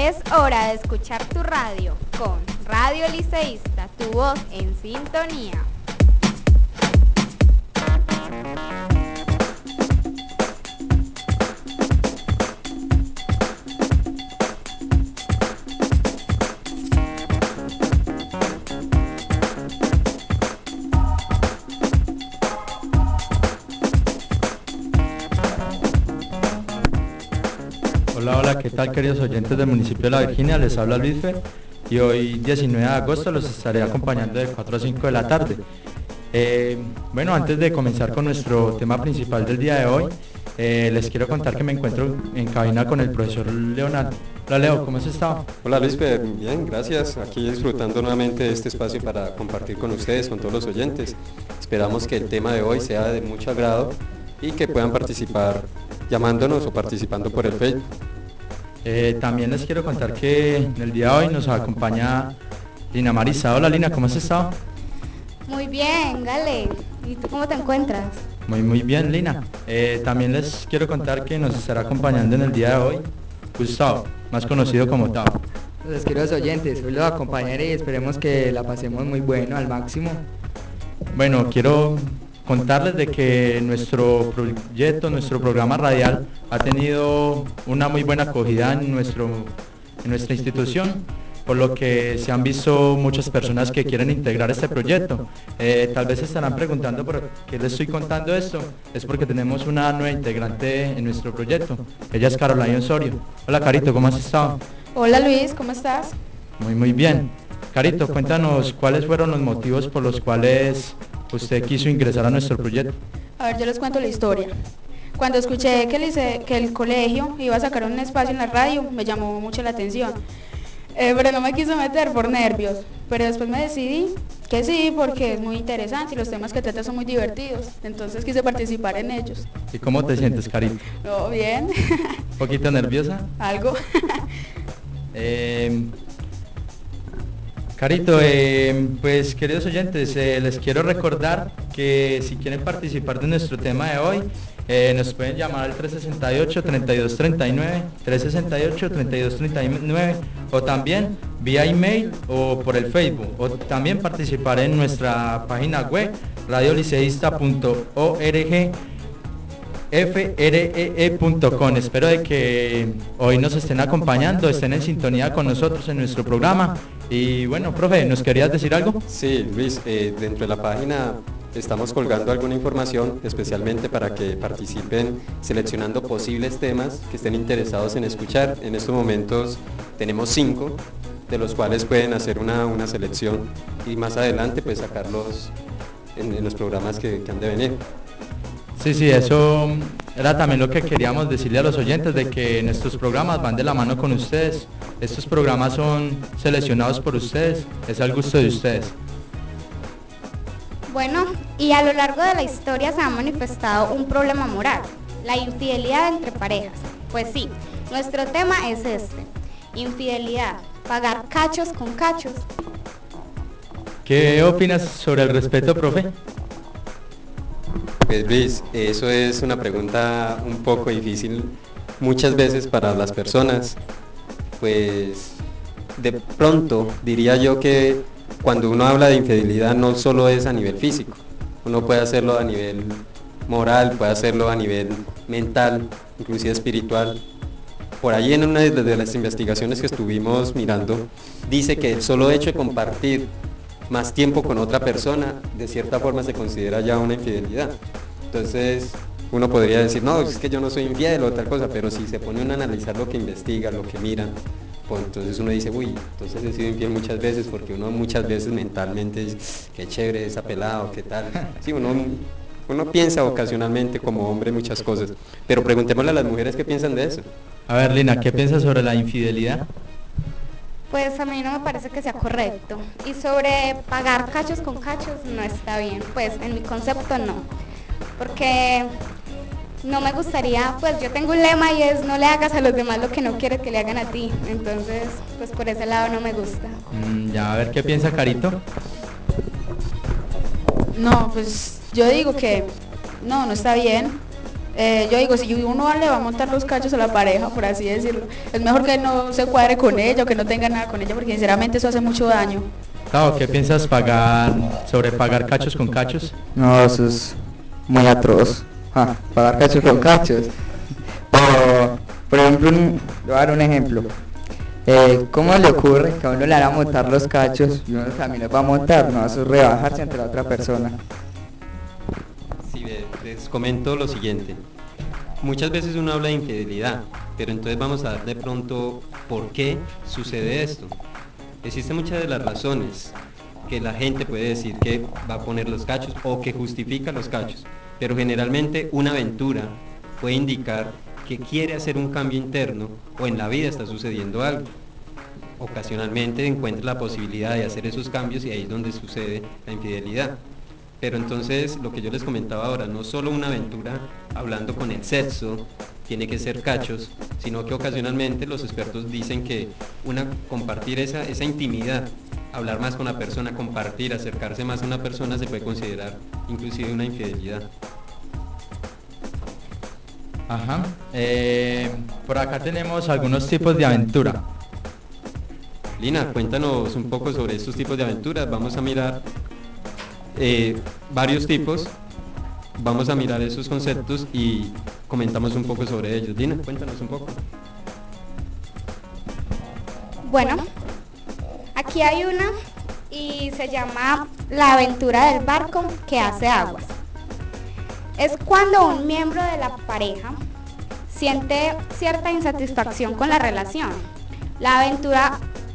Es hora de escuchar tu radio con Radio Liceísta, tu voz en sintonía. Hola, ¿qué tal queridos oyentes del municipio de La Virginia? Les habla Luis Fe y hoy 19 de agosto los estaré acompañando de 4 a 5 de la tarde. Bueno, antes de comenzar con nuestro tema principal del día de hoy, les quiero contar que me encuentro en cabina con el profesor Leonardo. Hola Leo, ¿cómo has estado? Hola Luis, bien, gracias. Aquí disfrutando nuevamente de este espacio para compartir con ustedes, con todos los oyentes. Esperamos que el tema de hoy sea de mucho agrado y que puedan participar llamándonos o participando por el Facebook. También les quiero contar que en el día de hoy nos acompaña Lina Marisa. Hola Lina, ¿cómo has estado? Muy bien, Gale. ¿Y tú cómo te encuentras? Muy bien, Lina. También les quiero contar que nos estará acompañando en el día de hoy Gustavo, más conocido como Tao. Los queridos oyentes, hoy los acompañaré y esperemos que la pasemos muy bueno, al máximo. Bueno, quiero contarles de que nuestro proyecto, nuestro programa radial ha tenido una muy buena acogida en nuestra institución, por lo que se han visto muchas personas que quieren integrar este proyecto. Tal vez se estarán preguntando por qué les estoy contando esto. Es porque tenemos una nueva integrante en nuestro proyecto. Ella es Carolina Osorio. Hola Carito, ¿cómo has estado? Hola Luis, ¿cómo estás? Muy bien. Carito, cuéntanos cuáles fueron los motivos por los cuales usted quiso ingresar a nuestro proyecto. A ver, yo les cuento la historia. Cuando escuché que el colegio iba a sacar un espacio en la radio, me llamó mucho la atención. Pero no me quiso meter por nervios. Pero después me decidí que sí, porque es muy interesante y los temas que trata son muy divertidos. Entonces quise participar en ellos. ¿Y cómo te sientes, Carito? No, bien. ¿Un poquito nerviosa? Algo. Carito, pues queridos oyentes, les quiero recordar que si quieren participar de nuestro tema de hoy, nos pueden llamar al 368-3239, 368-3239, o también vía email o por el Facebook, o también participar en nuestra página web radioliceísta.org free.com. Espero de que hoy nos estén acompañando, estén en sintonía con nosotros en nuestro programa. Y bueno, profe, ¿nos querías decir algo? Sí, Luis, dentro de la página estamos colgando alguna información especialmente para que participen seleccionando posibles temas que estén interesados en escuchar. En estos momentos tenemos 5, de los cuales pueden hacer una selección y más adelante pues sacarlos en los programas que han de venir. Sí, eso era también lo que queríamos decirle a los oyentes, de que nuestros programas van de la mano con ustedes. Estos programas son seleccionados por ustedes, es al gusto de ustedes. Bueno, y a lo largo de la historia se ha manifestado un problema moral, la infidelidad entre parejas. Pues sí, nuestro tema es este, infidelidad, pagar cachos con cachos. ¿Qué opinas sobre el respeto, profe? Pues Luis, eso es una pregunta un poco difícil muchas veces para las personas. Pues de pronto diría yo que cuando uno habla de infidelidad no solo es a nivel físico, uno puede hacerlo a nivel moral, puede hacerlo a nivel mental, inclusive espiritual. Por ahí en una de las investigaciones que estuvimos mirando, dice que el solo hecho de compartir más tiempo con otra persona, de cierta forma se considera ya una infidelidad. Entonces, uno podría decir, no, es que yo no soy infiel o tal cosa, pero si se pone uno a analizar lo que investiga, lo que mira, pues entonces uno dice, uy, entonces he sido infiel muchas veces, porque uno muchas veces mentalmente dice, qué chévere esa pelada o qué tal. Sí, uno piensa ocasionalmente como hombre muchas cosas, pero preguntémosle a las mujeres qué piensan de eso. A ver, Lina, ¿qué piensas sobre la infidelidad? Pues a mí no me parece que sea correcto. Y sobre pagar cachos con cachos no está bien. Pues en mi concepto no. Porque no me gustaría, pues yo tengo un lema y es no le hagas a los demás lo que no quieres que le hagan a ti. Entonces, pues por ese lado no me gusta. Ya, a ver, ¿qué piensa Carito? No, pues yo digo que no está bien. Yo digo, si uno le va a montar los cachos a la pareja, por así decirlo, es mejor que no se cuadre con ella o que no tenga nada con ella, porque sinceramente eso hace mucho daño. Tao, ¿qué piensas sobre pagar cachos con cachos? No, eso es muy atroz. Pagar cachos con cachos. O, por ejemplo, le voy a dar un ejemplo. ¿Cómo le ocurre que a uno le van a montar los cachos y uno también los va a montar? No, eso es rebajarse ante la otra persona. Sí, les comento lo siguiente. Muchas veces uno habla de infidelidad, pero entonces vamos a ver de pronto por qué sucede esto. Existen muchas de las razones que la gente puede decir que va a poner los cachos o que justifica los cachos, pero generalmente una aventura puede indicar que quiere hacer un cambio interno o en la vida está sucediendo algo. Ocasionalmente encuentra la posibilidad de hacer esos cambios y ahí es donde sucede la infidelidad. Pero entonces lo que yo les comentaba ahora, no solo una aventura hablando con el sexo, tiene que ser cachos, sino que ocasionalmente los expertos dicen que compartir esa intimidad, hablar más con la persona, compartir, acercarse más a una persona se puede considerar inclusive una infidelidad. Ajá. Por acá tenemos algunos tipos de aventura. Lina, cuéntanos un poco sobre estos tipos de aventuras. Vamos a mirar varios tipos, vamos a mirar esos conceptos y comentamos un poco sobre ellos. Lina, cuéntanos un poco. Bueno, aquí hay una y se llama la aventura del barco que hace aguas. Es cuando un miembro de la pareja siente cierta insatisfacción con la relación. La aventura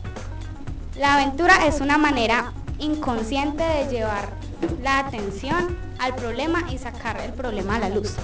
es una manera inconsciente de llevar la atención al problema y sacar el problema a la luz.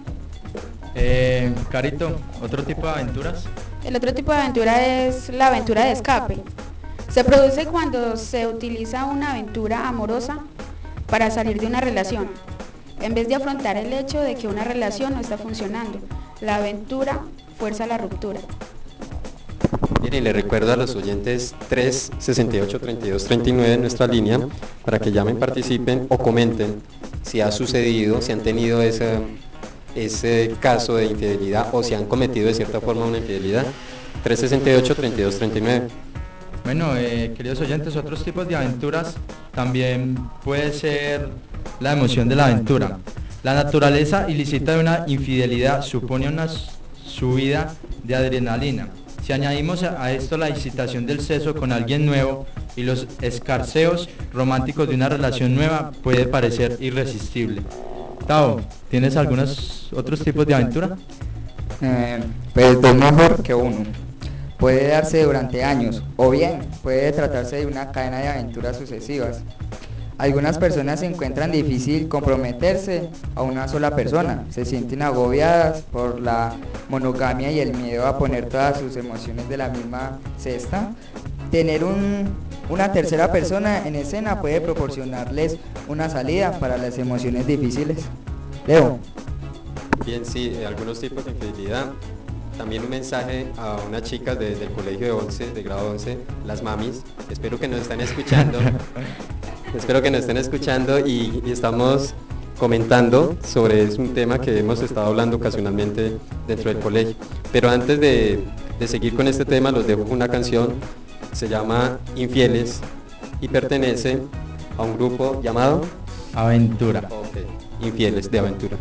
Carito, ¿otro tipo de aventuras? El otro tipo de aventura es la aventura de escape. Se produce cuando se utiliza una aventura amorosa para salir de una relación, en vez de afrontar el hecho de que una relación no está funcionando. La aventura fuerza la ruptura. Miren, le recuerdo a los oyentes 368-3239 en nuestra línea para que llamen, participen o comenten si ha sucedido, si han tenido ese caso de infidelidad o si han cometido de cierta forma una infidelidad. 368-3239. Bueno, queridos oyentes, otros tipos de aventuras también puede ser la emoción de la aventura. La naturaleza ilícita de una infidelidad supone una subida de adrenalina. Si añadimos a esto la excitación del sexo con alguien nuevo y los escarceos románticos de una relación nueva, puede parecer irresistible. Tao, ¿tienes algunos otros tipos de aventura? Pues dos mejor que uno. Puede darse durante años o bien puede tratarse de una cadena de aventuras sucesivas. Algunas personas se encuentran difícil comprometerse a una sola persona, se sienten agobiadas por la monogamia y el miedo a poner todas sus emociones de la misma cesta. Tener una tercera persona en escena puede proporcionarles una salida para las emociones difíciles. Leo. Bien, sí, algunos tipos de infidelidad. También un mensaje a unas chicas del colegio de 11, de grado 11, las mamis. Espero que nos estén escuchando. Espero que nos estén escuchando y estamos comentando sobre un tema que hemos estado hablando ocasionalmente dentro del colegio. Pero antes de seguir con este tema, los dejo con una canción. Se llama Infieles y pertenece a un grupo llamado Aventura. Okay, Infieles de Aventura.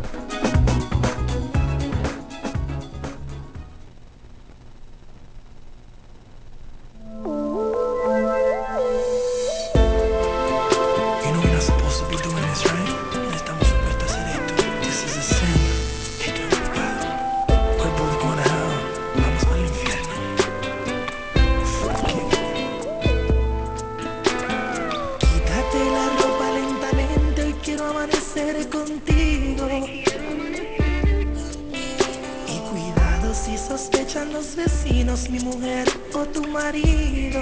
Contigo y cuidado si sospechan los vecinos, mi mujer o tu marido.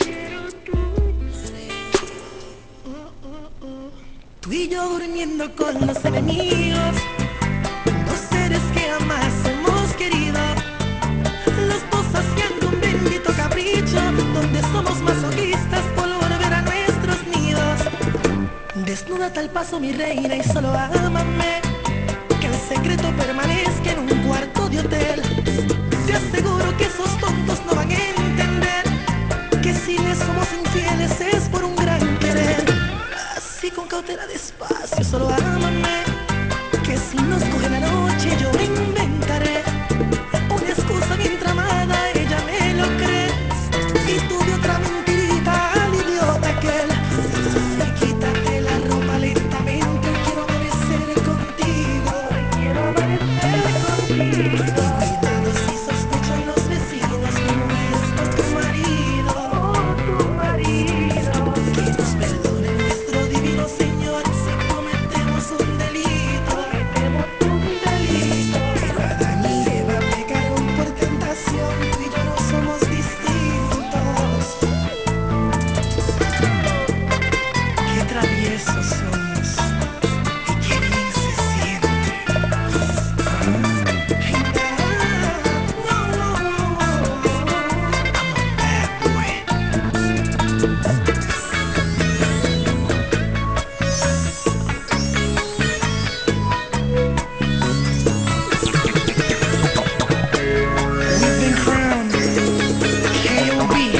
Tú y yo durmiendo con los enemigos, dos seres que jamás hemos querido, los dos haciendo un bendito capricho, donde somos masoquistas por volver a nuestros nidos. Desnúdate al paso, mi reina, y solo ámame, que el secreto permanezca en un cuarto de hotel. Te aseguro que esos tontos no van a entender que si les somos infieles es por un gran querer. Así con cautela, despacio, solo ámame, que si nos coge la noche yo me inventaré una excusa bien tramada, ella me lo cree, y tú de otra mentirita al idiota aquel. Ay, quítate la ropa lentamente, quiero amanecer contigo, quiero amanecer contigo. Cuidado si sospechan los vecinos, mi mujer es por tu marido, tu marido. Que nos perdone nuestro divino Señor si cometemos un delito, Pero Adán y Eva pecaron por tentación, tú y yo no somos distintos. Qué traviesos somos y qué bien se siente. Hey, I'm a bad boy. We've been crowned KOB.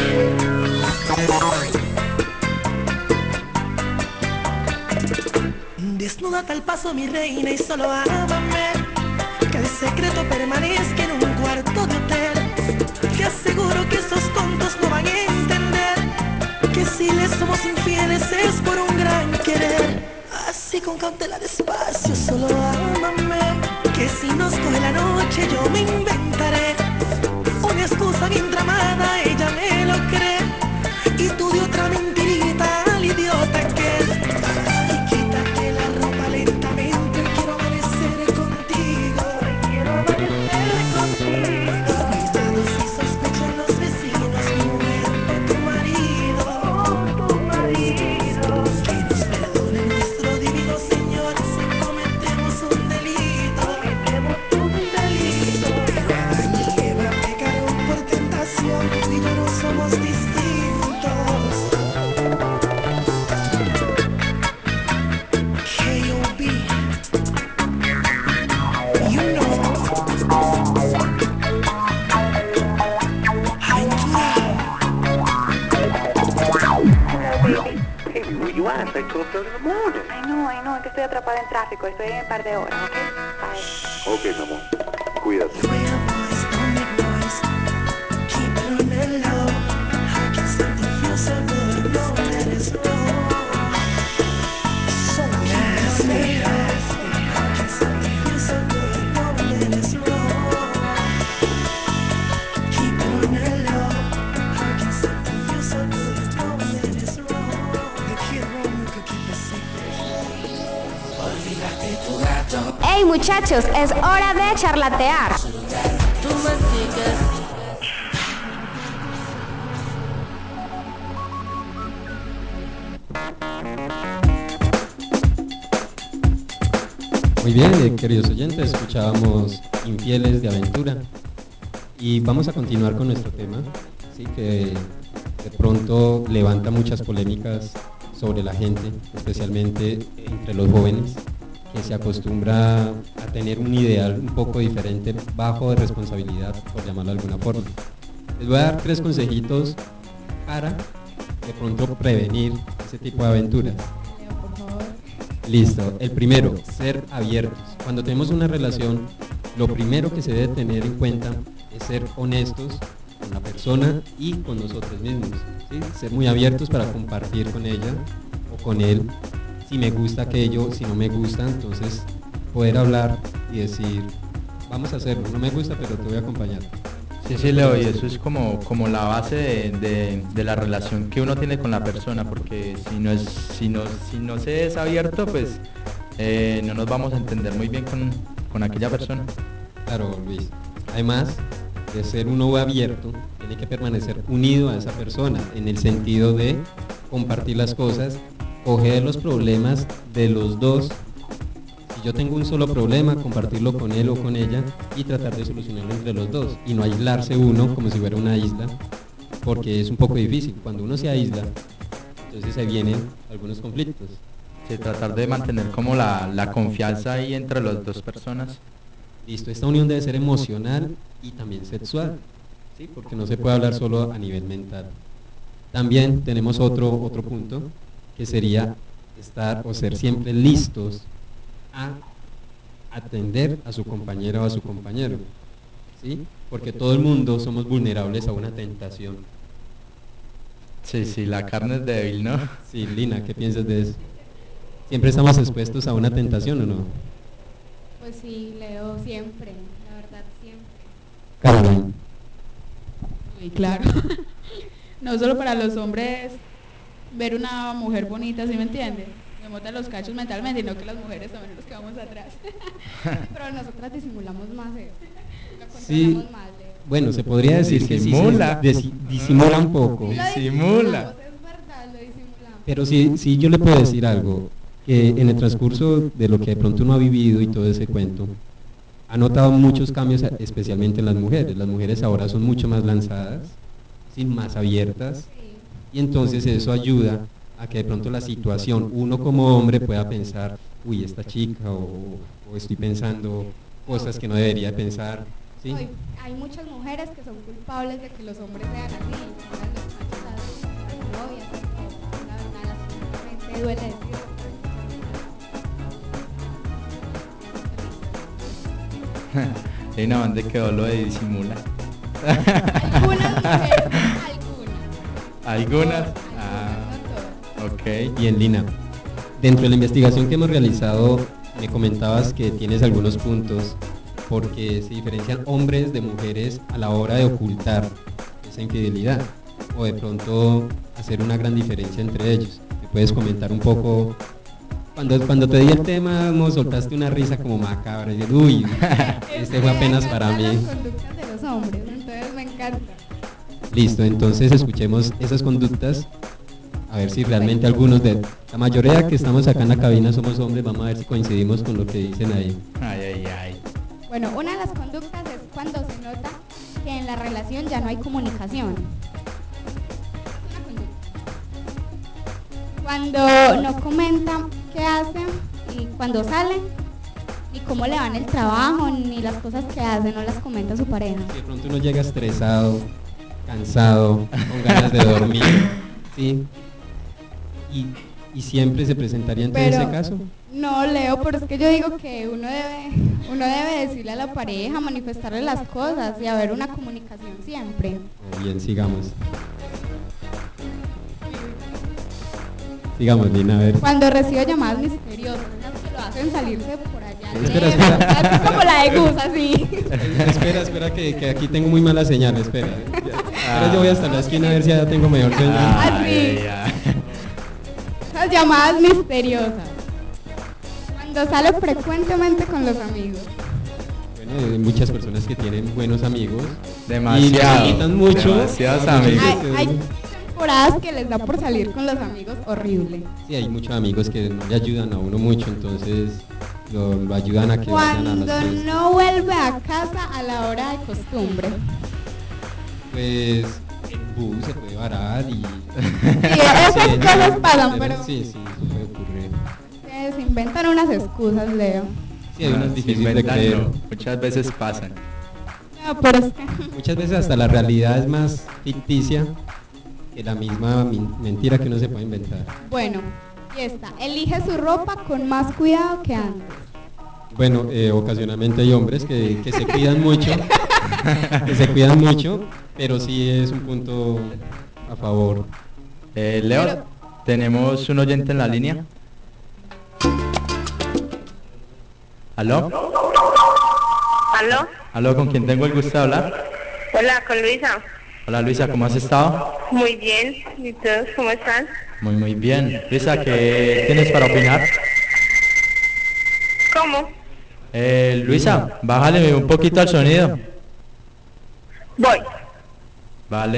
Desnúdate al paso, mi reina, y solo ámame, que el secreto permanezca en un cuarto de hotel. Te aseguro que esos tontos no van a entender que si les somos infieles es por un gran querer. Así con cautela, despacio, solo ámame, que si nos coge la noche yo me inventaré una excusa bien tramada, ella me lo cree, y tú de otra mentirita al idiota que es. Ay, quítate la ropa lentamente, quiero amanecer contigo, quiero amanecer contigo. Cuidado si sospechan los vecinos, mi mujer por tu marido, tu marido. Que nos perdone nuestro divino Señor si cometemos un delito, Pero Adán y Eva pecaron por tentación, tú y yo no somos distintos. KOB, you know, aventura. Baby, where you at? It's like 12:30 in the morning. I know, que estoy atrapada en tráfico, estoy en un par de horas, ¿ok? Bye. Ok, mi amor. Cuídate. Beware boys, don't make noise. Keep it on the low. How can something feel so good? No, let it slow. So nasty. How can something feel so good? No, let it slow. Keep it on the low. How can something feel so good? No, let it slow. The kid Roman could keep it secret. Olvidaste tu gato. Hey muchachos, es hora de charlatear. Tú me sigues. Muy bien, queridos oyentes, escuchábamos Infieles de Aventura y vamos a continuar con nuestro tema, ¿sí? Que de pronto levanta muchas polémicas sobre la gente, especialmente entre los jóvenes, que se acostumbra a tener un ideal un poco diferente, bajo de responsabilidad, por llamarlo de alguna forma. Les voy a dar 3 consejitos para de pronto prevenir ese tipo de aventuras. Listo, el primero, ser abiertos. Cuando tenemos una relación, lo primero que se debe tener en cuenta es ser honestos con la persona y con nosotros mismos, ¿sí? Ser muy abiertos para compartir con ella o con él si me gusta aquello, si no me gusta, entonces poder hablar y decir, vamos a hacerlo, no me gusta pero te voy a acompañar. Sí, Leo, y eso es como la base de la relación que uno tiene con la persona, porque si no se es abierto, pues no nos vamos a entender muy bien con aquella persona. Claro, Luis. Además de ser uno abierto, tiene que permanecer unido a esa persona, en el sentido de compartir las cosas, coger los problemas de los dos. Si yo tengo un solo problema, compartirlo con él o con ella y tratar de solucionarlo entre los dos y no aislarse uno como si fuera una isla, porque es un poco difícil. Cuando uno se aísla, entonces se vienen algunos conflictos. Sí, tratar de mantener como la confianza ahí entre las dos personas. Listo, esta unión debe ser emocional y también sexual, ¿sí? Porque no se puede hablar solo a nivel mental. También tenemos otro punto, que sería estar o ser siempre listos a atender a su compañera o a su compañero, ¿sí? Porque todo el mundo somos vulnerables a una tentación. Sí, sí, la carne es débil, ¿no? Sí, Lina, ¿qué piensas de eso? ¿Siempre estamos expuestos a una tentación o no? Pues sí, Leo, siempre, la verdad, siempre. Caroline. Y claro, no solo para los hombres ver una mujer bonita, ¿sí me entiendes? Me montan los cachos mentalmente, sino que las mujeres también nos quedamos atrás. Pero nosotras disimulamos más eso. Lo Sí, controlamos más, Leo. bueno, se podría decir que sí Disimula. disimula un poco. Lo Disimula. disimulamos, es verdad, lo disimulamos. Pero sí yo le puedo decir algo, que en el transcurso de lo que de pronto uno ha vivido y todo ese cuento, ha notado muchos cambios, especialmente en las mujeres. Las mujeres ahora son mucho más lanzadas, ¿sí? Más abiertas, y entonces eso ayuda a que de pronto la situación, uno como hombre pueda pensar, uy, esta chica, o estoy pensando cosas que no debería pensar, ¿sí? Hoy hay muchas mujeres que son culpables de que los hombres sean así, pongan los cachos a las novias, y todo. La verdad, lastimosamente duele decirlo. Lina, ¿dónde quedó lo de disimula? Algunas mujeres, algunas. ¿Algunas? No todas. Ok. Bien, Lina, dentro de la investigación que hemos realizado, me comentabas que tienes algunos puntos porque se diferencian hombres de mujeres a la hora de ocultar esa infidelidad o de pronto hacer una gran diferencia entre ellos. ¿Me puedes comentar un poco? Cuando te di el tema, nos soltaste una risa como macabra y dije, uy, este fue apenas para mí. Las conductas de los hombres, entonces me encanta. Listo, entonces escuchemos esas conductas, a ver si realmente algunos de la mayoría que estamos acá en la cabina somos hombres, vamos a ver si coincidimos con lo que dicen ahí. Ay, ay, ay. Bueno, una de las conductas es cuando se nota que en la relación ya no hay comunicación. Cuando no comentan qué hacen y cuando salen, ni cómo le van el trabajo, ni las cosas que hacen, no las comenta su pareja. Si de pronto uno llega estresado, cansado, con ganas de dormir, ¿sí? Y siempre se presentaría entonces ese caso. No, Leo, pero es que yo digo que uno debe decirle a la pareja, manifestarle las cosas y haber una comunicación siempre. Bien, sigamos. Sigamos, Lina, a ver. Cuando recibo llamadas misteriosas, esas que lo hacen salirse por allá. Espera, lejos, espera. así como la de Gus, así. Espera, que aquí tengo muy mala señal, espera. Espera, yo voy hasta la esquina a ver si ya tengo mejor señal. Así. Ay, ay, ay. Esas llamadas misteriosas. Cuando sale frecuentemente con los amigos. Bueno, hay muchas personas que tienen buenos amigos. Demasiado. Y nos invitan mucho. Demasiados a muchos amigos. que- Hay temporadas que les da por salir con los amigos horrible. Sí, hay muchos amigos que no le ayudan a uno mucho, entonces lo ayudan a que vayan a las Cuando fiestas. no vuelve a casa a la hora de costumbre. Pues el bus se puede varar y... Sí, esas cosas pasan, pero Sí, eso puede ocurrir. se inventan unas excusas, Leo. Sí, hay unas Si difíciles de inventan, creer. no, muchas veces pasan. No, pero es que Muchas veces hasta la realidad es más ficticia que la misma mentira que uno se puede inventar. bueno, y esta, elige su ropa con más cuidado que antes. Bueno, ocasionalmente hay hombres que se cuidan mucho, que se cuidan mucho, pero sí es un punto a favor. Leo, tenemos un oyente en la línea. ¿Aló? ¿Aló? ¿Aló? ¿Con quién tengo el gusto de hablar? Hola, con Luisa. Hola Luisa, ¿cómo has estado? Muy bien. ¿Y todos cómo están? Muy, muy bien. Luisa, ¿qué tienes para opinar? ¿Cómo? Luisa, bájale un poquito al sonido. Voy. Vale.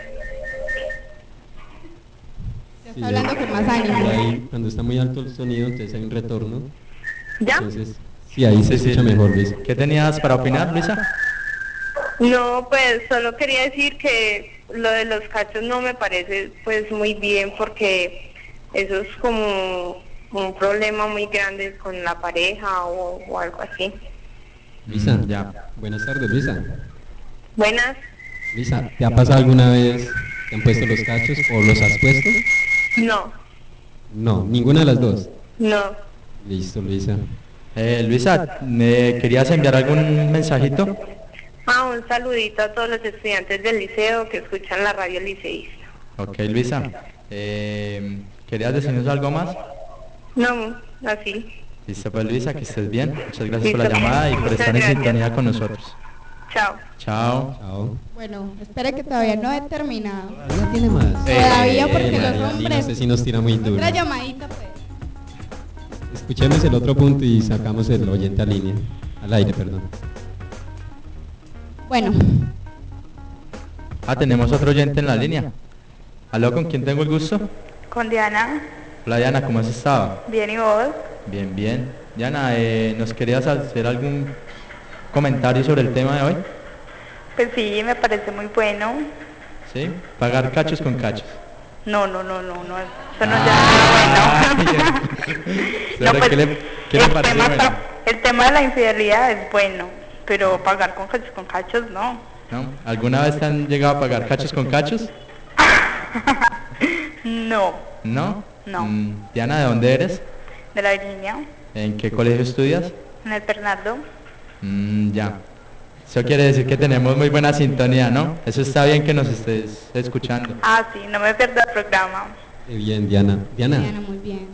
Ya está hablando con más ánimo. Ahí, cuando está muy alto el sonido, entonces hay un retorno. ¿Ya? Entonces, sí, ahí se Sí, sí. escucha mejor, Luis. ¿Qué tenías para opinar, Luisa? No, pues solo quería decir que lo de los cachos no me parece pues muy bien porque eso es como un problema muy grande con la pareja o algo así. Luisa, Ya. buenas tardes, Luisa. Buenas. Luisa, ¿te ha pasado alguna vez, te han puesto los cachos o los has puesto? No, No, ninguna de las dos. no. Listo, Luisa. Luisa, ¿me querías enviar algún mensajito? Un saludito a todos los estudiantes del liceo que escuchan la radio liceísta. Ok, Luisa. ¿Querías decirnos algo más? No, así. Listo, pues Luisa, que estés bien. Muchas gracias por la Listo, llamada y por muchas estar en gracias. sintonía con nosotros. Chao. Chao. Chao. Bueno, espere que todavía no he terminado. Ya tiene más. Todavía porque los María, Lina, hombres... usted sí nos tira muy duro. Otra llamadita pues. Escuchemos el otro punto y sacamos el oyente a línea. Al aire, perdón. Bueno, Tenemos otro oyente en la línea. ¿Aló, con quién tengo el gusto? Con Diana. Hola Diana, ¿cómo has estado? Bien, ¿y vos? Bien, bien. Diana, ¿nos querías hacer algún comentario sobre el tema de hoy? Pues sí, me parece muy bueno. ¿Sí? Pagar cachos con cachos. No, eso no es ya bueno. ¿Sobre pues, qué le parece bueno? El tema de la infidelidad es bueno, pero pagar con cachos no. ¿No? ¿Alguna vez te han llegado a pagar cachos con cachos? No, ¿No? No. Diana, ¿de dónde eres? de la línea, ¿En qué colegio estudias? en el Bernardo. Ya. Eso quiere decir que tenemos muy buena sintonía, ¿no? Eso está bien que nos estés escuchando. Sí, no me pierdo el programa. Qué bien, Diana. Diana, muy bien.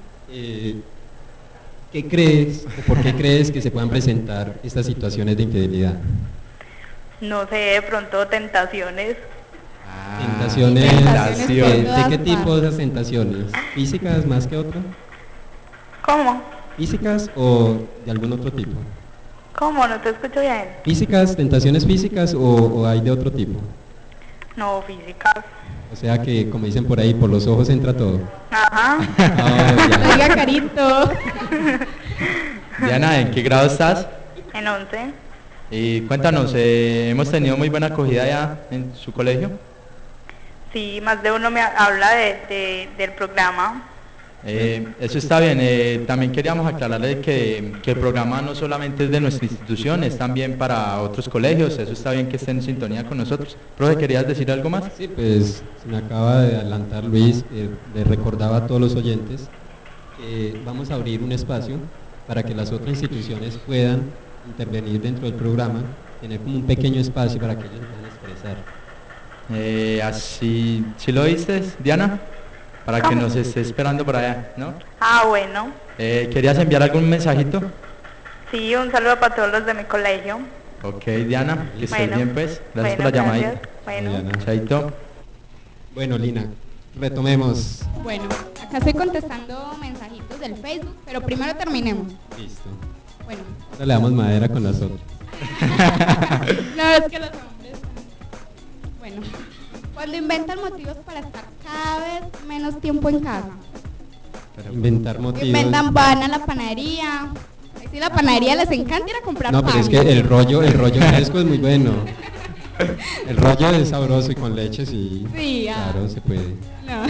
¿qué crees o por qué crees que se puedan presentar estas situaciones de infidelidad? No sé, de pronto tentaciones. Tentaciones. Tentaciones. ¿De qué tipo de esas tentaciones? ¿Físicas más que otra? ¿Cómo? ¿Físicas o de algún otro tipo? ¿Cómo? No te escucho bien. ¿Físicas, tentaciones físicas o hay de otro tipo? No, físicas. O sea que, como dicen por ahí, por los ojos entra todo. Ajá. Ya. Oiga, Carito. Diana, ¿en qué grado estás? En 11. Y cuéntanos, ¿hemos tenido muy buena acogida ya en su colegio? Sí, más de uno me habla del programa. Eso está bien. También queríamos aclararle que el programa no solamente es de nuestra institución, es también para otros colegios. Eso está bien que estén en sintonía con nosotros. Profe, ¿querías decir algo más? Sí, pues me acaba de adelantar Luis, le recordaba a todos los oyentes que vamos a abrir un espacio para que las otras instituciones puedan intervenir dentro del programa, tener como un pequeño espacio para que ellos puedan expresar. Así, ¿sí lo oíste, Diana? Para que nos esté esperando por allá, ¿no? Bueno. ¿Querías enviar algún mensajito? Sí, un saludo para todos los de mi colegio. Ok, Diana, que estés Bueno. bien pues. Gracias por la Bueno, llamadita. gracias. Bueno. Diana. Chaito. Bueno, Lina, retomemos. Bueno, acá estoy contestando mensajitos del Facebook, pero primero terminemos. Listo. Bueno. Ahora le damos madera con las otras. No, es que los hombres... Bueno, cuando inventan motivos para estar cada vez menos tiempo en casa. Inventar motivos. Inventan, van a la panadería. Si la panadería les encanta ir a comprar No, pan. pero es que el rollo fresco es muy bueno. El rollo es sabroso y con leche sí. Sí, claro, se puede. No.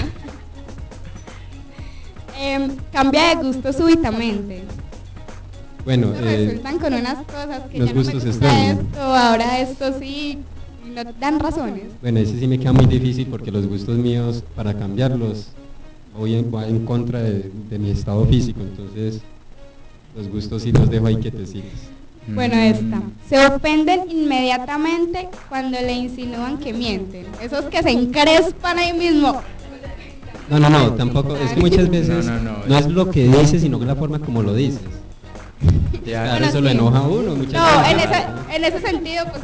Cambia de gusto súbitamente. Bueno, Resultan con unas cosas que los ya no me gustos gusta extraños. esto, ahora esto sí, y no dan razones. Bueno, ese sí me queda muy difícil porque los gustos míos, para cambiarlos, voy en contra de mi estado físico, entonces los gustos sí los dejo ahí quietecitos. Bueno, esta. Se ofenden inmediatamente cuando le insinúan que mienten. Esos que se encrespan ahí mismo. No, tampoco, es que muchas veces no es lo que dices, sino la forma como lo dices. Claro, Bueno, eso lo sí. enoja a uno muchas No, veces. en ese sentido, pues...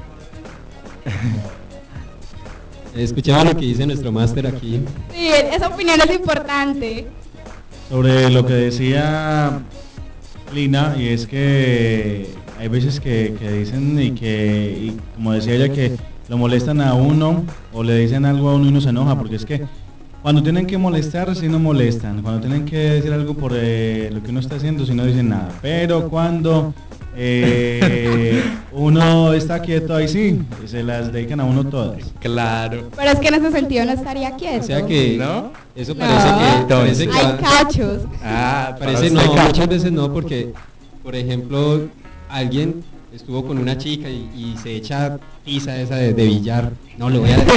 Escuchaba lo que dice nuestro máster aquí. Sí, esa opinión es importante. Sobre lo que decía Lina, y es que hay veces que dicen y como decía ella, que lo molestan a uno o le dicen algo a uno y uno se enoja, porque es que cuando tienen que molestar, sí no molestan, cuando tienen que decir algo por lo que uno está haciendo, sí no dicen nada, pero cuando uno está quieto ahí sí, y se las dedican a uno todas. Claro. Pero es que en ese sentido no estaría quieto. O sea que ¿No? eso No. parece que Hay va- cachos. parece no, muchas veces no, porque por ejemplo alguien estuvo con una chica y se echa tiza esa de billar. No le voy a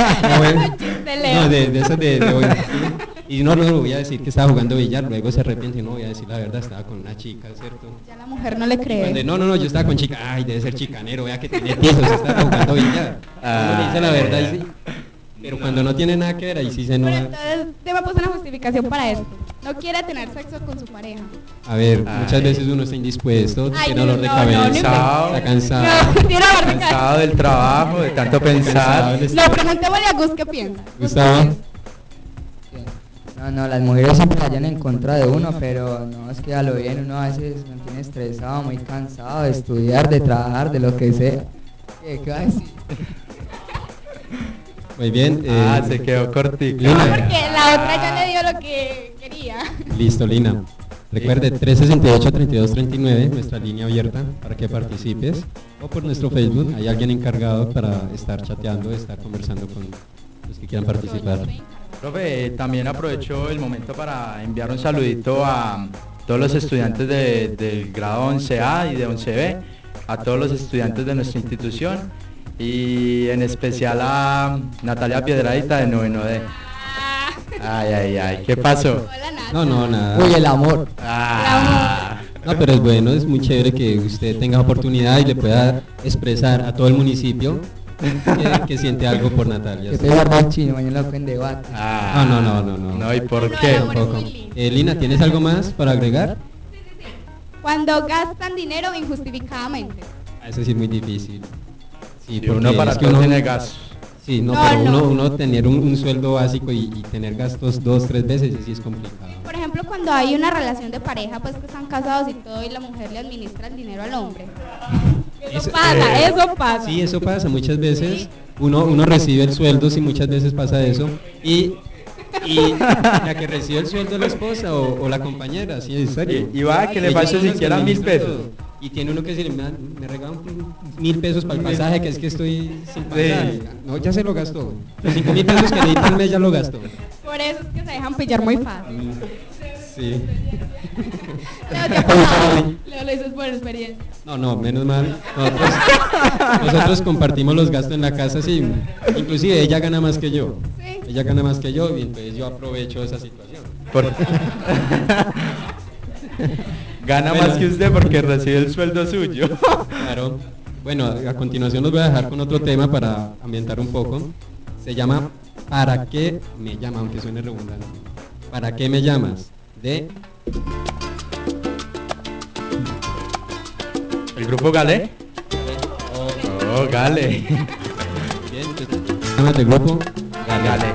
de esas y no le voy a decir que estaba jugando billar, luego se arrepiente y no voy a decir la verdad, estaba con una chica, ¿cierto? Ya la mujer no le cree. Cuando, no, yo estaba con chica, ay, debe ser chicanero, vea que tiene tizos, estaba jugando billar. Uno le dice la verdad y sí. Pero cuando no tiene nada que ver, ahí sí se Pero enoja. entonces Deba puso una justificación para esto. No quiere tener sexo con su pareja. A ver, muchas veces uno está indispuesto, Ay, tiene dolor de no, cabeza, no. está cansado. No, tiene dolor de cabeza. Cansado del trabajo, de tanto pensar. No, preguntémosle a Gus qué piensa. Gustavo. No, las mujeres siempre vayan en contra de uno, pero no, es que a lo bien uno a veces se mantiene estresado, muy cansado de estudiar, de trabajar, de lo que sea. ¿Qué va a decir? Muy bien. Se quedó cortico. No, porque la otra ya le dio lo que quería. Listo, Lina. Recuerde 368-3239, nuestra línea abierta para que participes. O por nuestro Facebook, hay alguien encargado para estar chateando, estar conversando con los que quieran participar. Profe, también aprovecho el momento para enviar un saludito a todos los estudiantes del grado 11A y de 11B, a todos los estudiantes de nuestra institución y en especial a Natalia Piedradita de noveno D. Ay, ¿qué pasó? No, nada. Uy, el amor. No, pero es bueno, es muy chévere que usted tenga oportunidad y le pueda expresar a todo el municipio que siente algo por Natalia. Que te guarda el chino, mañana lo en debate. No. ¿Y por qué? Tampoco. Lina, ¿tienes algo más para agregar? Cuando gastan dinero injustificadamente. Eso sí es muy difícil. Sí, Y uno para es que todo tiene gastos. Sí, No, pero no. uno tener un sueldo básico y tener gastos 2-3 veces sí es complicado. Por ejemplo, cuando hay una relación de pareja, pues que están casados y todo, y la mujer le administra el dinero al hombre. Eso pasa. Sí, eso pasa. Muchas veces uno recibe el sueldo, sí, muchas veces pasa eso. Y la que recibe el sueldo es la esposa o la compañera, sí, en serio. Y va que le Ellos falta son los que siquiera 1.000 administran pesos. todo. Y tiene uno que decir, me regalan 1.000 pesos para el pasaje, que es que estoy sin pasaje. No, ya se lo gastó. Los 5.000 pesos que le di al mes ya lo gastó. Por eso es que se dejan pillar muy fácil. Sí. Leo, ¿te ha pasado? Leo, lo dices por experiencia. No, menos mal. Nosotros compartimos los gastos en la casa, sí. Inclusive ella gana más que yo. Sí. Ella gana más que yo y entonces yo aprovecho esa situación. Gana más que usted porque recibe el sueldo suyo. Claro. Bueno, a continuación los voy a dejar con otro tema para ambientar un poco. Se llama ¿Para qué me llama? Aunque suene redundante. ¿Para qué me llamas? De ¿El grupo Gale? Oh, Gale. Bien, llamas del grupo Gale.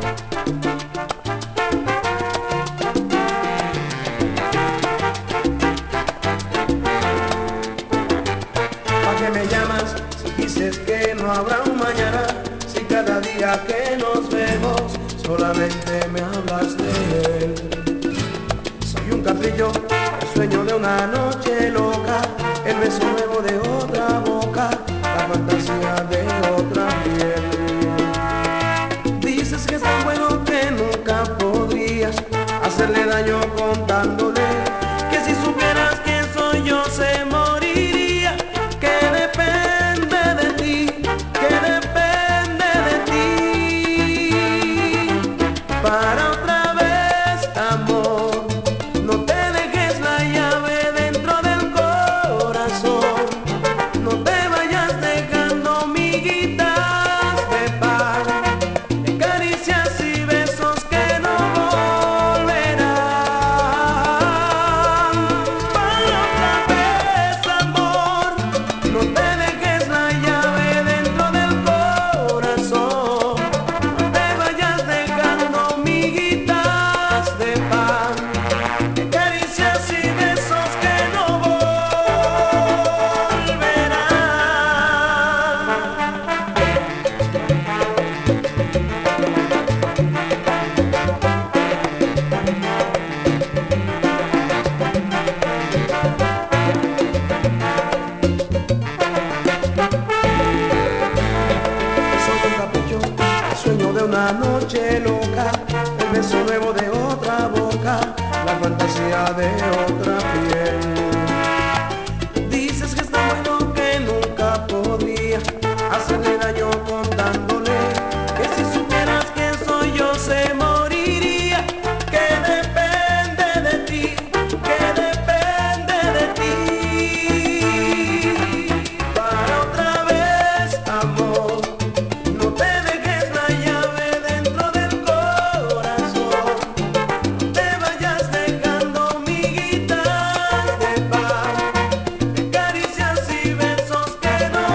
¿Para qué me llamas si dices que no habrá un mañana? Si cada día que nos vemos solamente me hablas de él. Soy un capricho, el sueño de una noche loca, el beso nuevo de otra boca, la fantasía de otra piel. Dices que es tan bueno que nunca podrías hacerle daño contándole que si supieras quién soy yo se moriría, que depende de ti, que depende de ti. Para otra vez, amor, no te dejes la llave dentro una noche loca, el beso nuevo de otra boca, la fantasía de otra piel. Dices que es tan bueno que nunca podría hacerle daño contándole que si supieras quién soy yo se moriría, que depende de ti, que depende de ti. Para otra vez, amor, no te dejes la llave dentro del corazón, no te vayas dejando miguitas de paz, de caricias y besos que no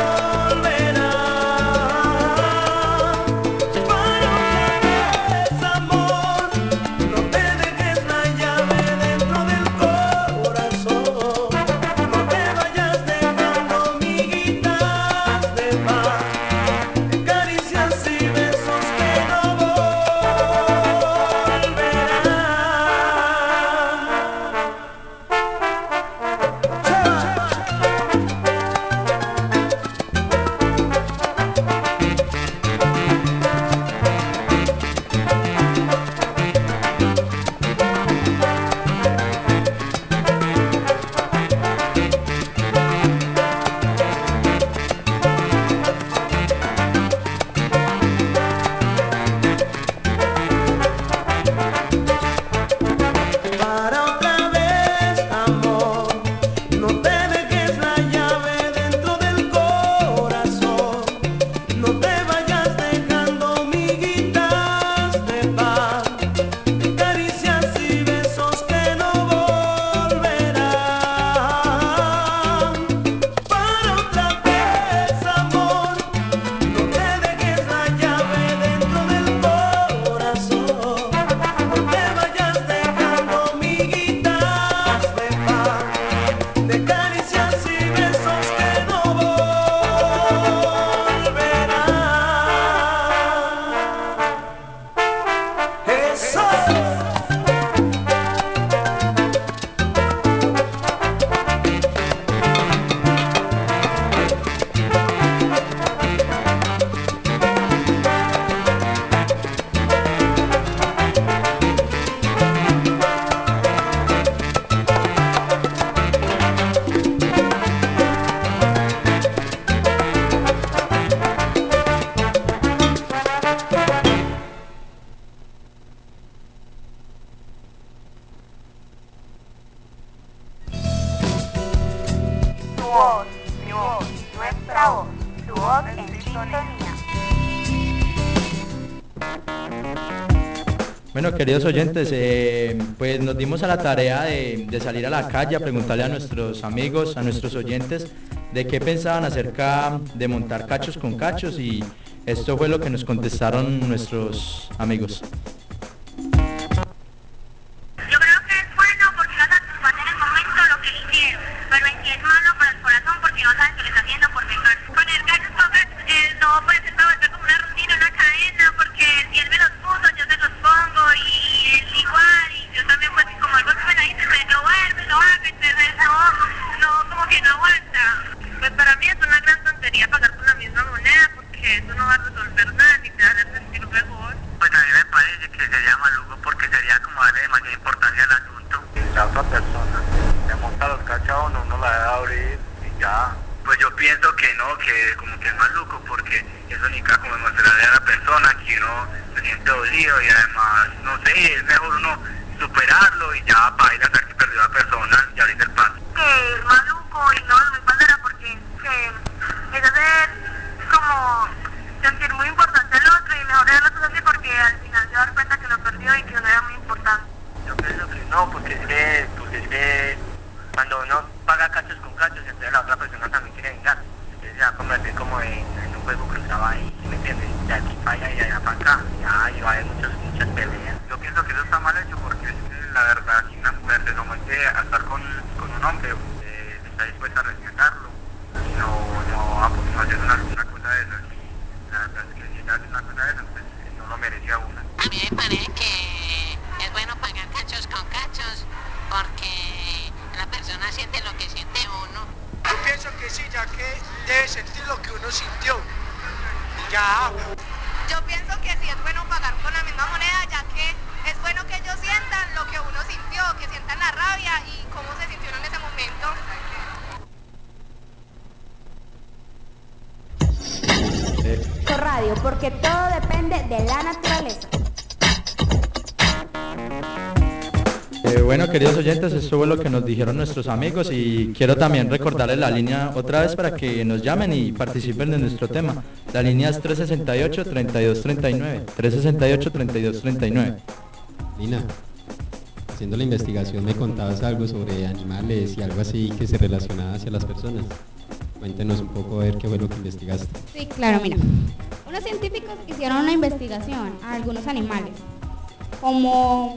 volverán. Para otra vez, amor, no te dejes la llave dentro del corazón, no te vayas dejando miguitas de paz, de caricias y besos que no Para otra vez, amor, no te dejes la llave dentro del corazón, no te vayas dejando miguitas de paz, de caricias y besos que no volverán. Para otra vez, amor, no te dejes la llave dentro del corazón, no te vayas dejando miguitas de paz, de caricias y besos que no volverán. Eso. Tu voz, mi voz, nuestra voz, tu voz en sintonía. Bueno, queridos oyentes, pues nos dimos a la tarea de salir a la calle a preguntarle a nuestros amigos, a nuestros oyentes, de qué pensaban acerca de montar cachos con cachos, y esto fue lo que nos contestaron nuestros amigos. Yo creo que es bueno porque no satisface en el momento lo que le hicieron, pero en sí es malo para el corazón porque no saben que le está haciendo por vengar. Poner cachos con cachos, no puede ser para volver como una rutina, una cadena, porque si él me los puso, yo se los pongo y él igual, y yo también pues como algo que me la hice, pues lo vuelve, lo hago, entonces no, como que no aguanta. Pues para mí es una gran tontería pagar con la misma moneda porque eso no va a resolver nada ni te va a hacer sentir mejor. Pues a mí me parece que sería maluco porque sería como darle demasiada importancia al asunto. La otra persona le monta los cachos a uno, la debe abrir y ya. Pues yo pienso que no, que como que es maluco porque eso indica como demostrarle a la persona que uno se siente dolido y además, no sé, es mejor uno superarlo y ya para ir a saber que perdió a la persona y abrir el paso. Que es maluco y no es muy bandera porque es hacer como sentir muy importante al otro y mejor dejarlo todo así porque al final se va a dar cuenta que lo perdió y que uno era muy importante. Yo pienso que no, porque es que cuando uno paga cachos con cachos, entonces la otra persona también quiere vengar. Entonces se va a convertir como en un juego cruzado ahí, ¿sí me entiendes? De aquí para allá y de allá para acá, y va a haber muchas peleas. Yo pienso que eso está mal hecho porque es que la verdad, si una mujer se somete a estar con un hombre, está dispuesta a respetarlo y no a hacer una cosa de esas. La verdad es que si ella hace una cosa de esas, pues no lo merecía una. A mí me parece que es bueno pagar cachos con cachos porque la persona siente lo que siente uno. Yo pienso que sí, ya que debe sentir lo que uno sintió. Ya. Yo pienso que sí es bueno pagar con la misma moneda, ya que es bueno que ellos sientan lo que uno sintió, que sientan la rabia y cómo se sintió en ese momento. Radio, porque todo depende de la naturaleza. Bueno, queridos oyentes, eso fue lo que nos dijeron nuestros amigos y quiero también recordarles la línea otra vez para que nos llamen y participen de nuestro tema. La línea es 368-3239, 368-3239. Lina, haciendo la investigación me contabas algo sobre animales y algo así que se relacionaba hacia las personas. Cuéntenos un poco a ver qué fue lo que investigaste. Sí, claro, mira. Unos científicos hicieron una investigación a algunos animales, como...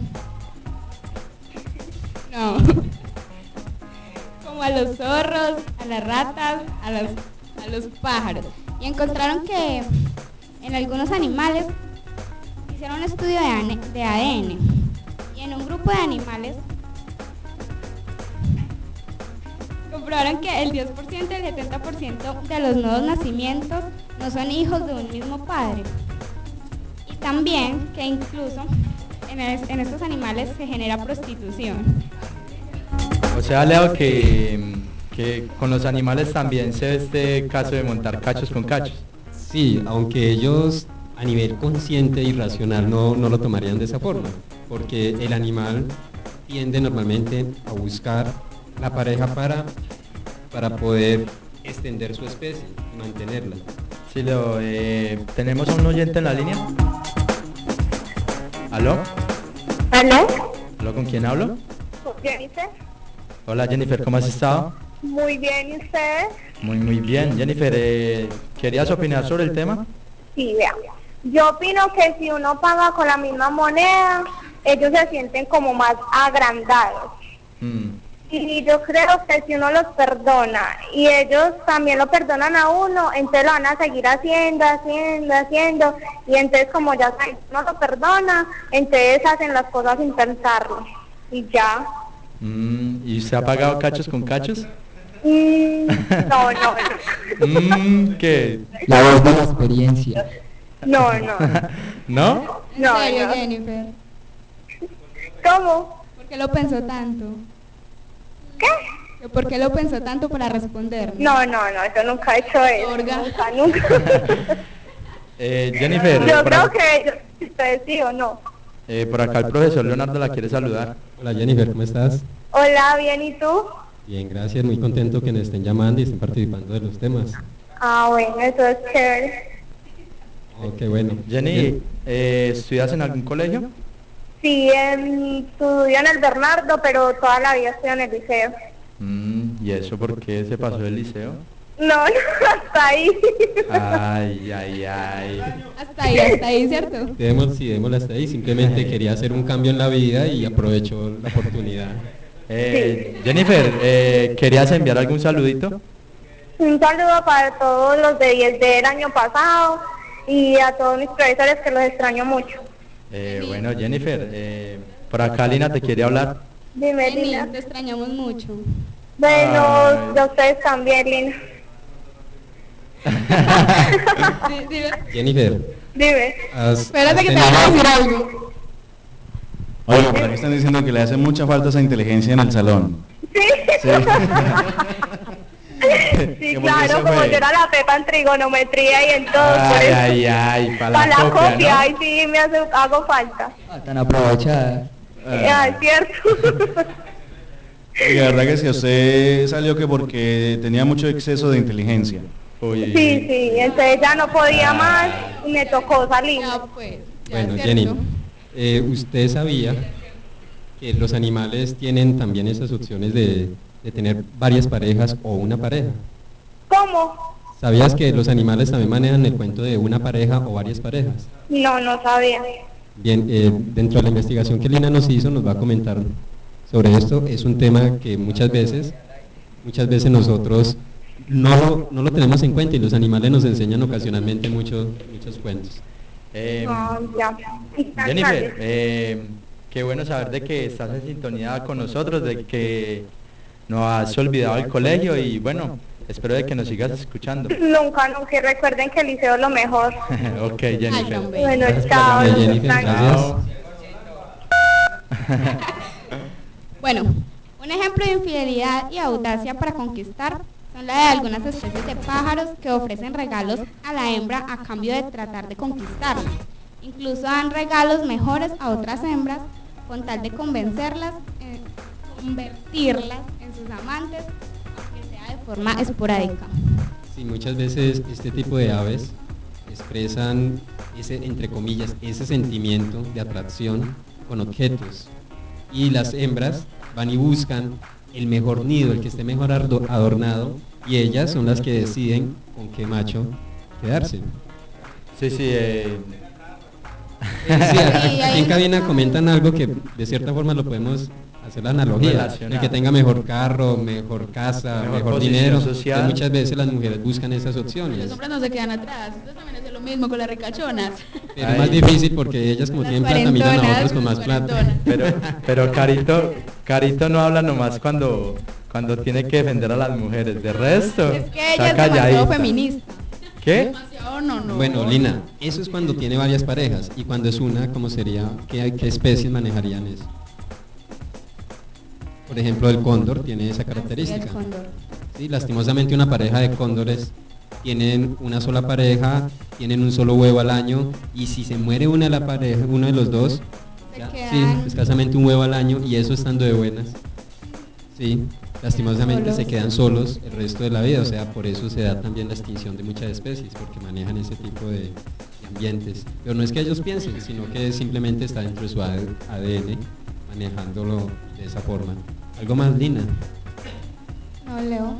No. Como a los zorros, a las ratas, a los pájaros. Y encontraron que en algunos animales hicieron un estudio de ADN. Y en un grupo de animales comprobaron que el 10% y el 70% de los nuevos nacimientos no son hijos de un mismo padre. Y también que incluso en estos animales se genera prostitución. O sea, Leo, que con los animales también se ve este caso de montar cachos con cachos. Sí, aunque ellos a nivel consciente y racional no lo tomarían de esa forma, porque el animal tiende normalmente a buscar la pareja para poder extender su especie y mantenerla. Sí, Leo, ¿tenemos a un oyente en la línea? ¿Aló? ¿Aló? ¿Aló, con quién hablo? Jennifer. Hola Jennifer, ¿cómo has estado? Muy bien, ¿y ustedes? Muy bien. Jennifer, ¿querías opinar sobre el tema? Sí, vea. Yo opino que si uno paga con la misma moneda, ellos se sienten como más agrandados. Y yo creo que si uno los perdona y ellos también lo perdonan a uno, entonces lo van a seguir haciendo. Y entonces como ya saben, uno lo perdona, entonces hacen las cosas sin pensarlo. Y ya. ¿Y usted ha pagado cachos con cachos? No. ¿Qué? La voz de la experiencia. No. ¿No? ¿En serio, Jennifer? ¿Cómo? ¿Por qué lo pensó tanto? ¿Qué? ¿Por qué lo pensó tanto para responder? No, yo nunca he hecho eso. Nunca. Jennifer, Yo creo que ustedes sí o no. por acá el profesor Leonardo la quiere saludar. Hola Jennifer, ¿cómo estás? Hola, bien, ¿y tú? Bien, gracias, muy contento que nos estén llamando y estén participando de los temas. Ah, bueno, eso es chévere. Ok, bueno. Jenny, ¿estudias en algún colegio? Sí, estudio en el Bernardo, pero toda la vida estoy en el liceo. ¿Y eso por qué se pasó del liceo? No, hasta ahí. Ay. Hasta ahí, ¿cierto? Démosle hasta ahí. Simplemente quería hacer un cambio en la vida y aprovecho la oportunidad. Jennifer, ¿querías enviar algún saludito? Un saludo para todos los de 10 del año pasado y a todos mis profesores que los extraño mucho. Bueno, Jennifer, por acá Lina te quiere hablar. Dime, Jenny, Lina. te extrañamos mucho. Bueno, de ustedes también, Lina. Jennifer. Dime. Espérate que te voy a decir algo. Oye, por aquí están diciendo que le hace mucha falta esa inteligencia en el salón. Sí, claro, como yo era la Pepa en trigonometría y en todo. Ay, para la copia, ¿no? ay, sí, hago falta. Tan aprovechada. Es cierto. Y la verdad que si usted salió que porque tenía mucho exceso de inteligencia. Oye. Sí, entonces ya no podía más y me tocó salir. Ya, pues. Bueno, Jenny, ¿usted sabía que los animales tienen también esas opciones de tener varias parejas o una pareja? ¿Cómo? ¿Sabías que los animales también manejan el cuento de una pareja o varias parejas? No sabía. Bien, dentro de la investigación que Lina nos hizo nos va a comentar sobre esto. Es un tema que muchas veces nosotros no lo tenemos en cuenta y los animales nos enseñan ocasionalmente muchos cuentos. Jennifer, qué bueno saber de que estás en sintonía con nosotros, de que no has olvidado el colegio y bueno, espero de que nos sigas escuchando. Nunca, nunca. Recuerden que el liceo es lo mejor. Ok, Jennifer. Bueno, Gracias por chao. la llamada. Jennifer, Chao. Bueno, un ejemplo de infidelidad y audacia para conquistar son la de algunas especies de pájaros que ofrecen regalos a la hembra a cambio de tratar de conquistarla. Incluso dan regalos mejores a otras hembras con tal de convencerlas, convertirlas en sus amantes, aunque sea de forma esporádica. Sí, muchas veces este tipo de aves expresan ese, entre comillas, ese sentimiento de atracción con objetos. Y las hembras van y buscan el mejor nido, el que esté mejor adornado, y ellas son las que deciden con qué macho quedarse. Sí, sí. Aquí en cabina comentan algo que de cierta forma lo podemos hacer la analogía. El que tenga mejor carro, mejor casa, mejor dinero. social. Muchas veces las mujeres buscan esas opciones. Los hombres no se quedan atrás. Ustedes también hacen lo mismo con las ricachonas. Pero es más difícil porque ellas como tienen plata miran a otros con más plata. Pero Carito no habla nomás cuando tiene que defender a las mujeres. De resto, Es que está ella es demasiado calladita. feminista. ¿Qué? Demasiado no. Bueno, Lina, eso es cuando tiene varias parejas. Y cuando es una, ¿cómo sería? ¿Qué especies manejarían eso? Por ejemplo, el cóndor tiene esa característica. Sí, lastimosamente una pareja de cóndores tienen una sola pareja, tienen un solo huevo al año, y si se muere una de la pareja, uno de los dos, sí, escasamente un huevo al año, y eso estando de buenas, sí, lastimosamente se quedan solos el resto de la vida. O sea, por eso se da también la extinción de muchas especies, porque manejan ese tipo de ambientes. Pero no es que ellos piensen, sino que simplemente está dentro de su ADN, manejándolo de esa forma. ¿Algo más, Lina? No, Leo.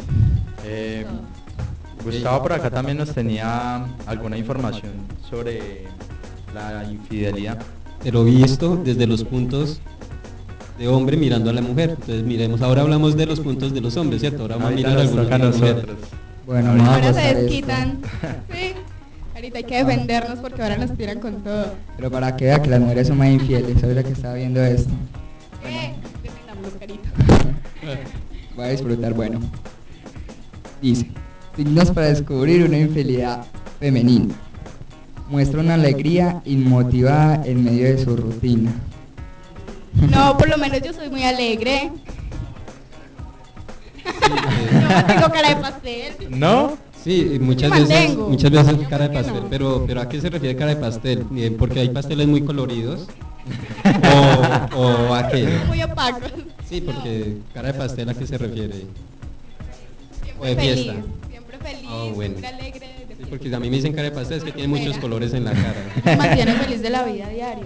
Gustavo por acá también nos tenía alguna información sobre la infidelidad. Pero visto desde los puntos de hombre mirando a la mujer. Entonces miremos, ahora hablamos de los puntos de los hombres, ¿cierto? Ahora vamos a mirar algunos de las mujeres. Bueno, Ahora se desquitan. Sí. Ahorita hay que defendernos porque ahora nos tiran con todo. Pero para que vea que las mujeres son más infieles, ahorita que estaba viendo esto. Defendámonos, Carito. Voy a disfrutar, bueno. Dice, signos para descubrir una infidelidad femenina. Muestra una alegría inmotivada en medio de su rutina. No, por lo menos yo soy muy alegre. No tengo cara de pastel. ¿No? Sí, muchas veces cara de pastel, pero ¿a qué se refiere cara de pastel? Porque hay pasteles muy coloridos. o a qué? Muy opacos. Sí, porque cara de pastel, ¿a qué se refiere? O de Feliz, fiesta. siempre feliz, Bueno. siempre alegre. Sí, porque a mí me dicen cara de pastel, es que tiene muchos colores en la cara. Me mantiene feliz de la vida diario.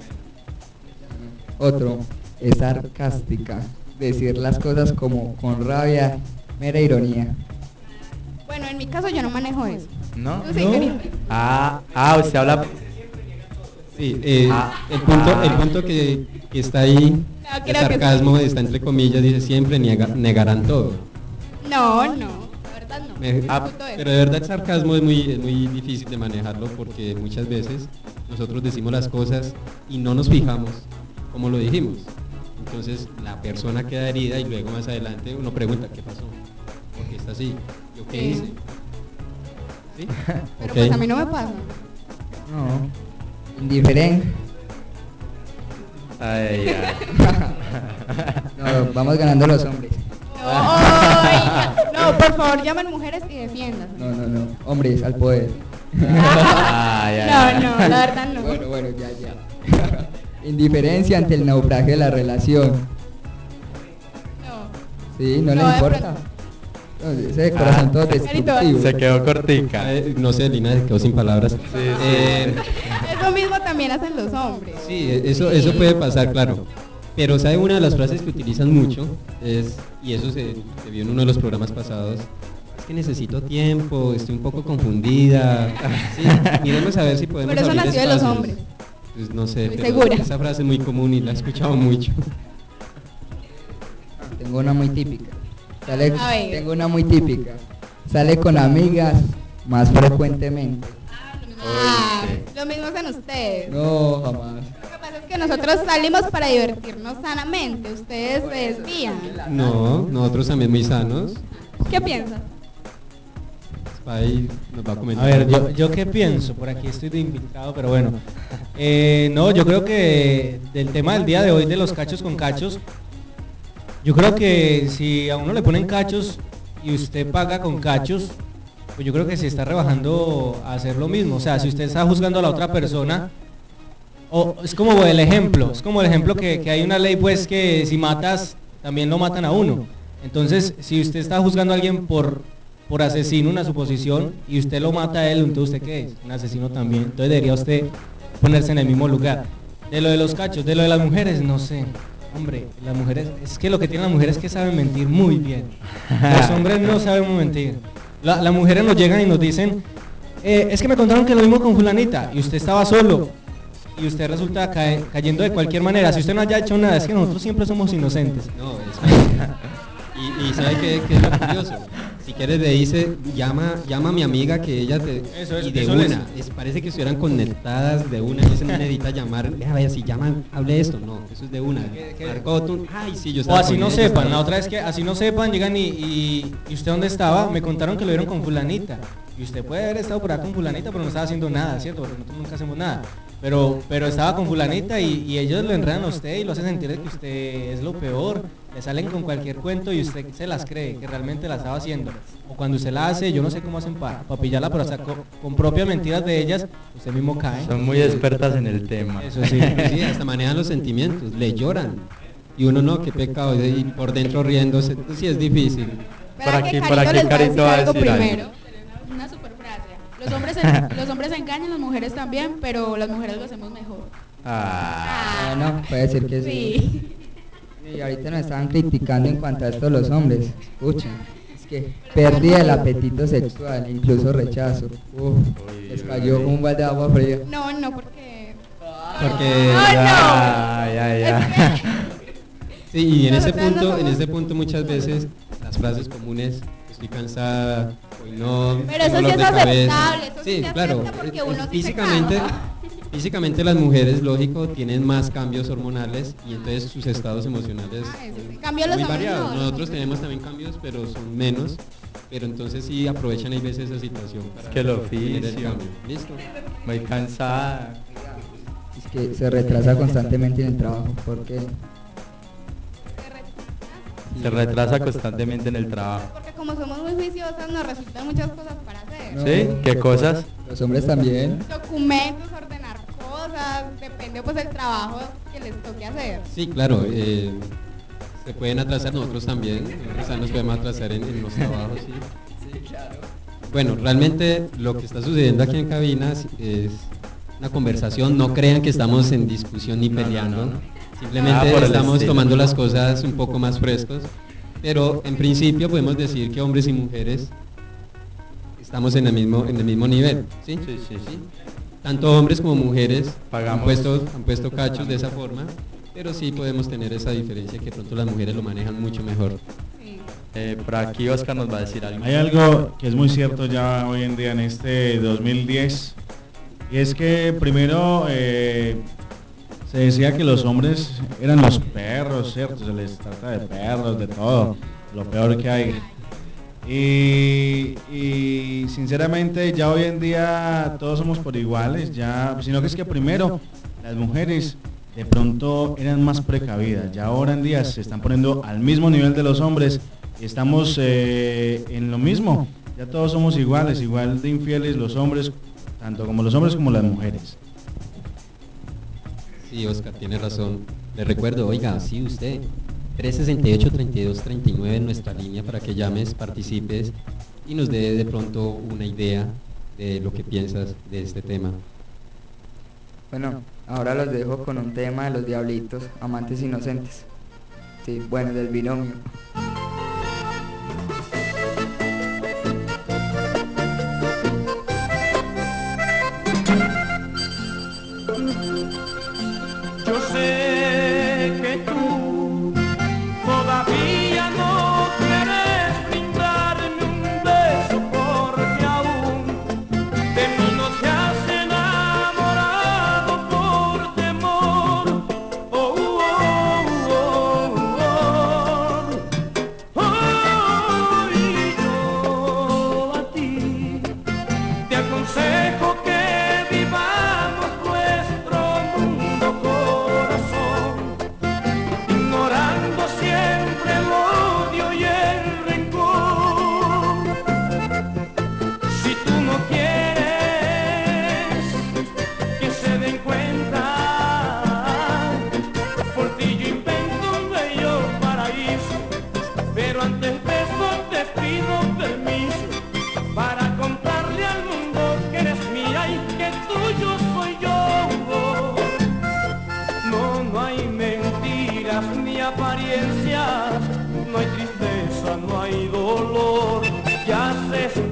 Otro, es sarcástica. Decir las cosas como con rabia, mera ironía. Bueno, en mi caso yo no manejo eso. ¿No? Tú sí, Carito. Usted habla. Sí, el punto que está ahí, el sarcasmo está entre comillas, dice siempre negarán todo. No, la verdad no. Pero de verdad el sarcasmo es muy difícil de manejarlo porque muchas veces nosotros decimos las cosas y no nos fijamos como lo dijimos. Entonces la persona queda herida y luego más adelante uno pregunta ¿qué pasó? ¿Por qué está así? ¿Yo qué hice? ¿Sí? Pero Okay. pues a mí no me pasa. No. Indiferente. Ay, No, vamos ganando los hombres. No, por favor, llamen mujeres y defiendan. No. Hombres al poder. No, la verdad no. Bueno, ya. Indiferencia ante el naufragio de la relación. Sí, no le importa. No, ese de corazón todo destructivo. Se quedó cortica. No sé, Lina se quedó sin palabras. Eso mismo también hacen los hombres. Sí, eso puede pasar, claro. Pero ¿sabe una de las frases que utilizan mucho? Y eso se vio en uno de los programas pasados. Es que necesito tiempo, estoy un poco confundida. Sí, miremos a ver si podemos Pero eso abrir nació de los espacios. hombres. Pues no sé, Estoy pero segura. esa frase es muy común y la he escuchado mucho. Tengo una muy típica. A ver. Tengo una muy típica. Sale con amigas más frecuentemente. Lo mismo hacen ustedes. No, jamás. Lo que pasa es que nosotros salimos para divertirnos sanamente. Ustedes se desvían. No, nosotros también muy sanos. ¿Qué piensas? Pai nos va a A comentar. ver, yo qué pienso, por aquí estoy de infiltrado, pero bueno. No, yo creo que del tema del día de hoy de los cachos con cachos, yo creo que si a uno le ponen cachos y usted paga con cachos, pues yo creo que se está rebajando a hacer lo mismo. O sea, si usted está juzgando a la otra persona, o es como el ejemplo, que hay una ley pues que si matas, también lo matan a uno. Entonces, si usted está juzgando a alguien por asesino, una suposición, y usted lo mata a él, entonces ¿usted qué es? Un asesino también. Entonces debería usted ponerse en el mismo lugar. De lo de los cachos, de lo de las mujeres, no sé. Hombre, las mujeres, es que lo que tienen las mujeres es que saben mentir muy bien. Los hombres no saben mentir. Las mujeres nos llegan y nos dicen, es que me contaron que lo mismo con fulanita, y usted estaba solo, y usted resulta cayendo de cualquier manera. Si usted no haya hecho nada, es que nosotros siempre somos inocentes. No, y ¿sabe qué es lo curioso? Si quieres le dice, llama a mi amiga que ella te... y de una, parece que estuvieran conectadas de una, eso no necesita llamar, vaya, si llaman, hable esto, no, eso es de una. Marcó tú, ay, sí, yo O estaba así con no ella, sepan, estaba- la otra vez que así no sepan, llegan y usted dónde estaba, me contaron que lo vieron con fulanita. Y usted puede haber estado por acá con fulanita, pero no estaba haciendo nada, ¿cierto? Porque nosotros nunca hacemos nada. Pero estaba con fulanita y ellos lo enredan a usted y lo hacen sentir de que usted es lo peor. Le salen con cualquier cuento y usted se las cree, que realmente la estaba haciendo. O cuando usted la hace, yo no sé cómo hacen para pillarla, pero hasta con propias mentiras de ellas, usted mismo cae. Son muy expertas en el tema. Eso sí. Sí, hasta manejan los sentimientos, le lloran. Y uno no, qué pecado, y por dentro riéndose, sí es difícil. Por aquí les va a decir Carito va a algo decir algo. primero. Una super frase. Los hombres engañan, las mujeres también, pero las mujeres lo hacemos mejor. Bueno, puede decir que sí. Y ahorita nos estaban criticando en cuanto a esto los hombres. Escuchen, es que pérdida del apetito sexual, incluso rechazo. Les cayó como un balde de agua fría. No, porque... Porque sí, y en ese punto muchas veces las frases comunes, estoy cansada, hoy no, Pero eso tengo sí dolor es de cabeza. aceptable, eso sí Sí, se claro, acepta porque uno sí se físicamente las mujeres, lógico, tienen más cambios hormonales y entonces sus estados emocionales Cambio son los muy hombres variados. no, Nosotros tenemos también cambios, pero son menos. Pero entonces sí aprovechan hay veces esa situación para que el tener el oficio. cambio. ¿Listo? Muy cansada. Es que se retrasa constantemente en el trabajo. ¿Por qué? Se retrasa constantemente en el trabajo. Porque como somos muy juiciosas nos resultan muchas cosas para hacer. ¿Sí? ¿Qué cosas? Los hombres también. Documentos, ordenar cosas, depende pues del trabajo que les toque hacer. Sí, claro. Se pueden atrasar, nosotros también. Nosotros nos podemos atrasar en los trabajos. Sí, claro. Bueno, realmente lo que está sucediendo aquí en cabinas es una conversación. No crean que estamos en discusión ni peleando. Simplemente por el estamos estilo. tomando las cosas un poco más frescos. Pero en principio podemos decir que hombres y mujeres estamos en el mismo nivel. ¿Sí? Sí. Tanto hombres como mujeres Pagamos. han puesto cachos de esa forma, pero sí podemos tener esa diferencia que de pronto las mujeres lo manejan mucho mejor. Por aquí Oscar nos va a decir algo. Hay algo que es muy cierto ya hoy en día en este 2010 y es que primero se decía que los hombres eran los perros, ¿cierto? Se les trata de perros, de todo, lo peor que hay. Y sinceramente ya hoy en día todos somos por iguales, ya, sino que es que primero las mujeres de pronto eran más precavidas, ya ahora en día se están poniendo al mismo nivel de los hombres y estamos en lo mismo, ya todos somos iguales, igual de infieles los hombres, tanto como los hombres como las mujeres. Sí, Oscar, tiene razón. Le recuerdo, oiga, sí, usted, 368-3239 en nuestra línea para que llames, participes y nos dé de pronto una idea de lo que piensas de este tema. Bueno, ahora los dejo con un tema de los diablitos, amantes inocentes. Sí, bueno, del binomio. Yo sé que tú todavía no quieres brindarme un beso porque aún de mí no te has enamorado por temor. Oh, oh, oh, oh, oh. Oh, y yo a ti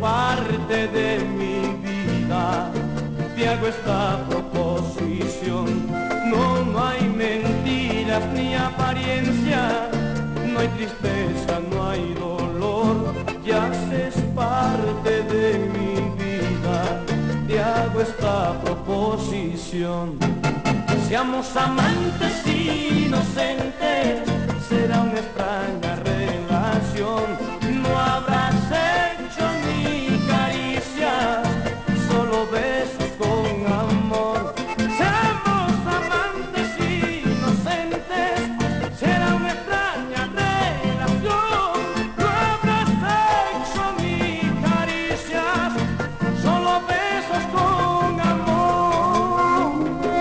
parte de mi vida. Te hago esta proposición. No hay mentiras ni apariencia, no hay tristeza, no hay dolor, ya haces parte de mi vida. Te hago esta proposición. Seamos amantes inocentes, será una extraña relación. No habrá sexo ni caricias, solo besos con amor. Seamos amantes inocentes, será una extraña relación. No habrá sexo ni caricias, solo besos con amor.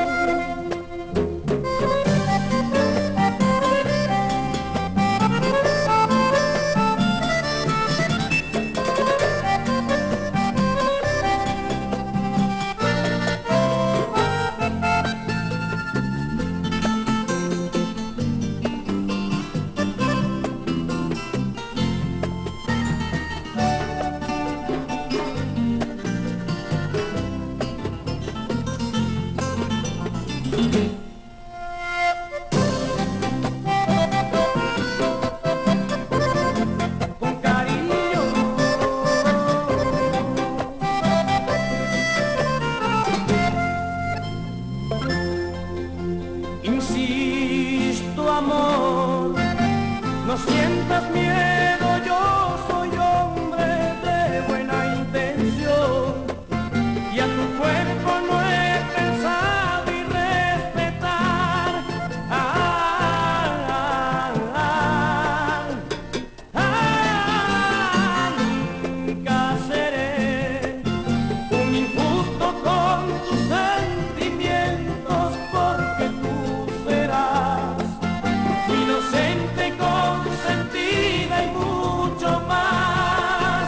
Con cariño, insisto, amor, no sientas miedo, yo soy hombre de buena intención y a tu cuerpo no he pensado irrespetar. Nunca seré un injusto con tus sentimientos, porque tú serás inocente, consentida y mucho más.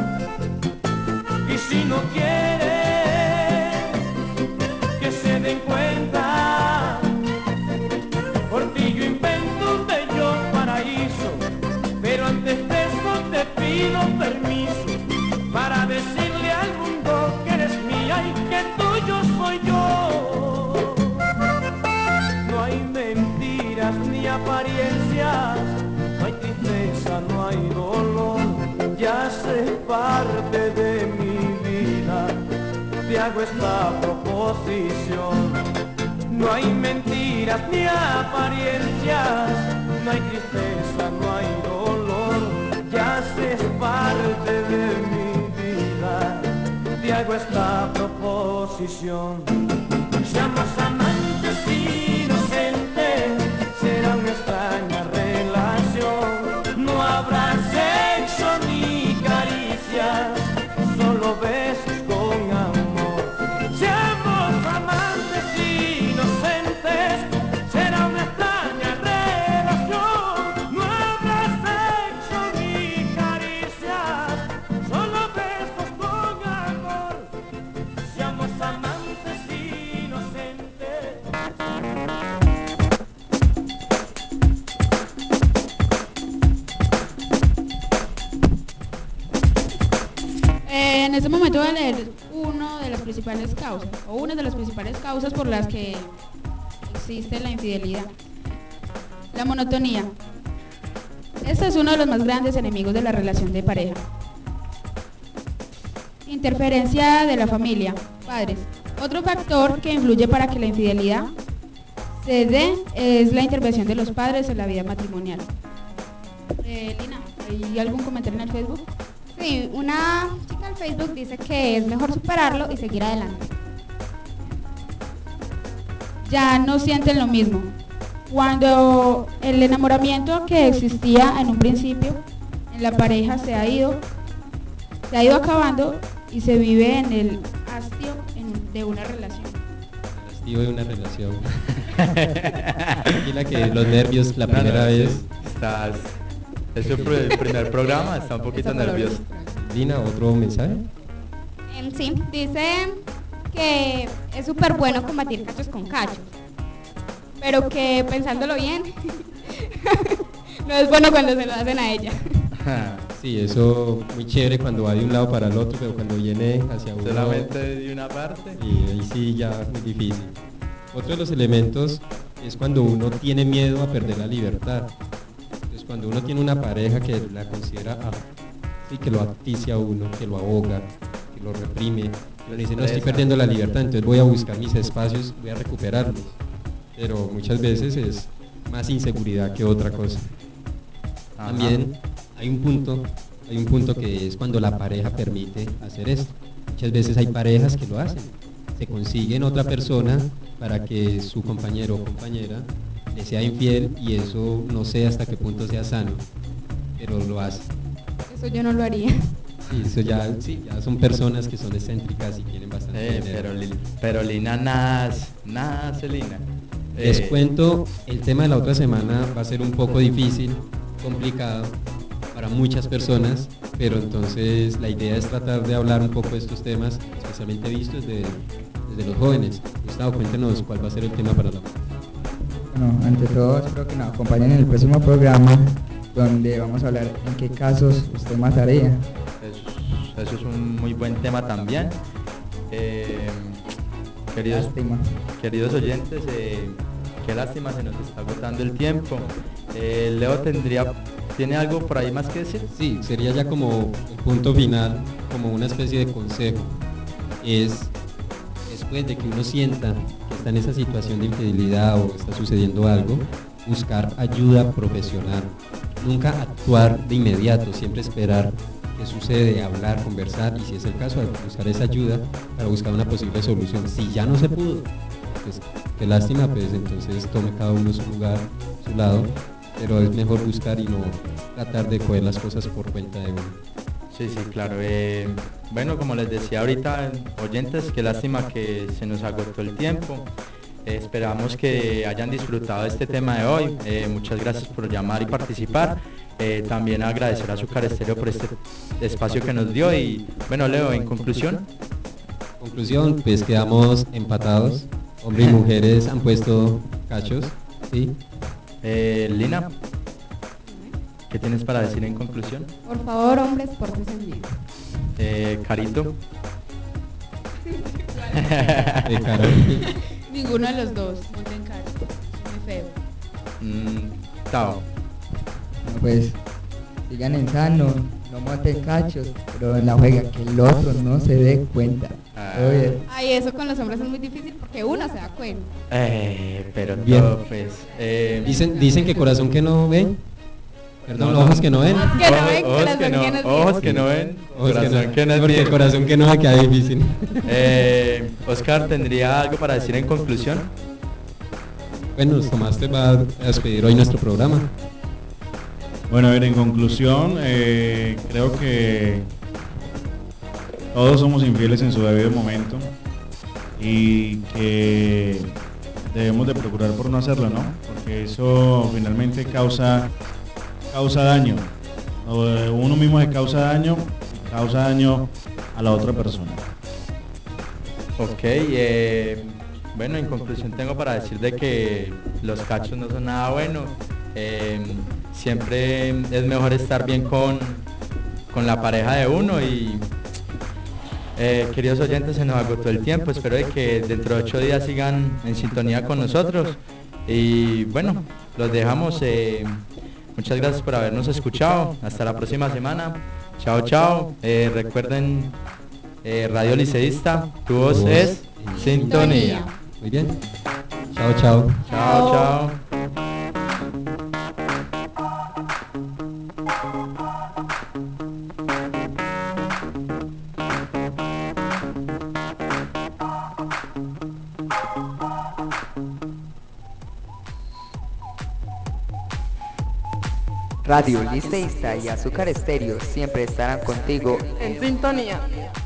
Y si no quieres que se den cuenta, por ti yo invento un bello paraíso, pero antes de eso te pido permiso para decirle al mundo que eres mía y que tuyo soy yo. No hay mentiras ni apariencias, no hay tristeza, no hay dolor, ya haces parte de mi vida. Te hago esta proposición. No hay mentiras ni apariencias, no hay tristeza, no hay dolor, ya haces parte de mi vida. Te hago esta proposición. Seamos amantes inocentes, será una extraña relación. No habrá sexo ni caricias, solo besos con amor. Seamos amantes inocentes, será una extraña relación. No habrá sexo ni caricias, solo besos con amor. Seamos amantes inocentes. En este momento voy a leer una de las principales causas por las que existe la infidelidad. La monotonía. Este es uno de los más grandes enemigos de la relación de pareja. Interferencia de la familia, padres. Otro factor que influye para que la infidelidad se dé es la intervención de los padres en la vida matrimonial. Lina, ¿hay algún comentario en el Facebook? Sí, una chica en Facebook dice que es mejor superarlo y seguir adelante. Ya no sienten lo mismo. Cuando el enamoramiento que existía en un principio en la pareja se ha ido acabando y se vive en el hastío de una relación. El hastío de una relación. Tranquila que los nervios la primera vez. Es el primer programa, está un poquito nervioso. Lina, ¿otro mensaje? Sí, dice que es súper bueno combatir cachos con cachos, pero que pensándolo bien, no es bueno cuando se lo hacen a ella. Sí, eso muy chévere cuando va de un lado para el otro, pero cuando viene hacia uno... Solamente de una parte. Y ahí sí ya es muy difícil. Otro de los elementos es cuando uno tiene miedo a perder la libertad. Entonces cuando uno tiene una pareja que la considera, sí, que lo asfixia a uno, que lo ahoga, que lo reprime, que le dice no estoy perdiendo la libertad, entonces voy a buscar mis espacios, voy a recuperarlos. Pero muchas veces es más inseguridad que otra cosa. Ajá. También hay un punto que es cuando la pareja permite hacer esto. Muchas veces hay parejas que lo hacen, se consiguen otra persona para que su compañero o compañera le sea infiel y eso no sé hasta qué punto sea sano, pero lo hace. Eso yo no lo haría. Sí, eso ya son personas que son excéntricas y tienen bastante dinero. Pero Lina nada hace Lina. Les cuento, el tema de la otra semana va a ser un poco difícil, complicado para muchas personas, pero entonces la idea es tratar de hablar un poco de estos temas, especialmente vistos desde los jóvenes. Gustavo, cuéntenos cuál va a ser el tema para la... Bueno, ante todo espero que nos acompañen en el próximo programa, donde vamos a hablar en qué casos usted mataría. Eso es un muy buen tema también. Queridos oyentes, qué lástima, se nos está agotando el tiempo. Leo ¿tiene algo por ahí más que decir? Sí, sería ya como el punto final, como una especie de consejo. Es después de que uno sienta que está en esa situación de infidelidad o está sucediendo algo, buscar ayuda profesional. Nunca actuar de inmediato, siempre esperar qué sucede, hablar, conversar y si es el caso, buscar esa ayuda para buscar una posible solución. Si ya no se pudo, pues qué lástima, pues entonces tome cada uno su lugar, su lado, pero es mejor buscar y no tratar de coger las cosas por cuenta de uno. Sí, claro. Bueno, como les decía ahorita, oyentes, qué lástima que se nos agotó el tiempo. Esperamos que hayan disfrutado de este tema de hoy. Muchas gracias por llamar y participar. También agradecer a Azúcar Estéreo por este espacio que nos dio. Y bueno, Leo, en conclusión. Pues quedamos empatados. Hombres y mujeres han puesto cachos, ¿sí? Lina, ¿qué tienes para decir en conclusión? Por favor, hombres, pórtense bien. Carito. Ninguno de los dos, monten cacho. Muy feo. Tao. Bueno, pues sigan en sano, no monten cachos, pero en la juega que el otro no se dé cuenta. Todo bien. Ay, eso con los hombres es muy difícil porque uno se da cuenta. Pero bien. Todo, pues. Dicen que corazón que no ven. Perdón, ojos que no ven. Ojos que no ven. Corazón que no es porque el corazón que no me queda difícil. Oscar, ¿tendría algo para decir en conclusión? Bueno, Tomás te va a despedir hoy nuestro programa. Bueno, a ver, en conclusión, creo que todos somos infieles en su debido momento y que debemos de procurar por no hacerlo, ¿no? Porque eso finalmente causa daño. Uno mismo se causa daño a la otra persona. Ok, bueno, en conclusión tengo para decir de que los cachos no son nada bueno. Siempre es mejor estar bien con la pareja de uno y queridos oyentes, se nos agotó el tiempo. Espero de que dentro de 8 días sigan en sintonía con nosotros y bueno, los dejamos. Muchas gracias por habernos escuchado. Hasta la próxima semana. Chao. Recuerden, Radio Liceísta, tu voz es sintonía. Muy bien. Chao. Radio Liceísta y Azúcar Estéreo siempre estarán contigo En sintonía.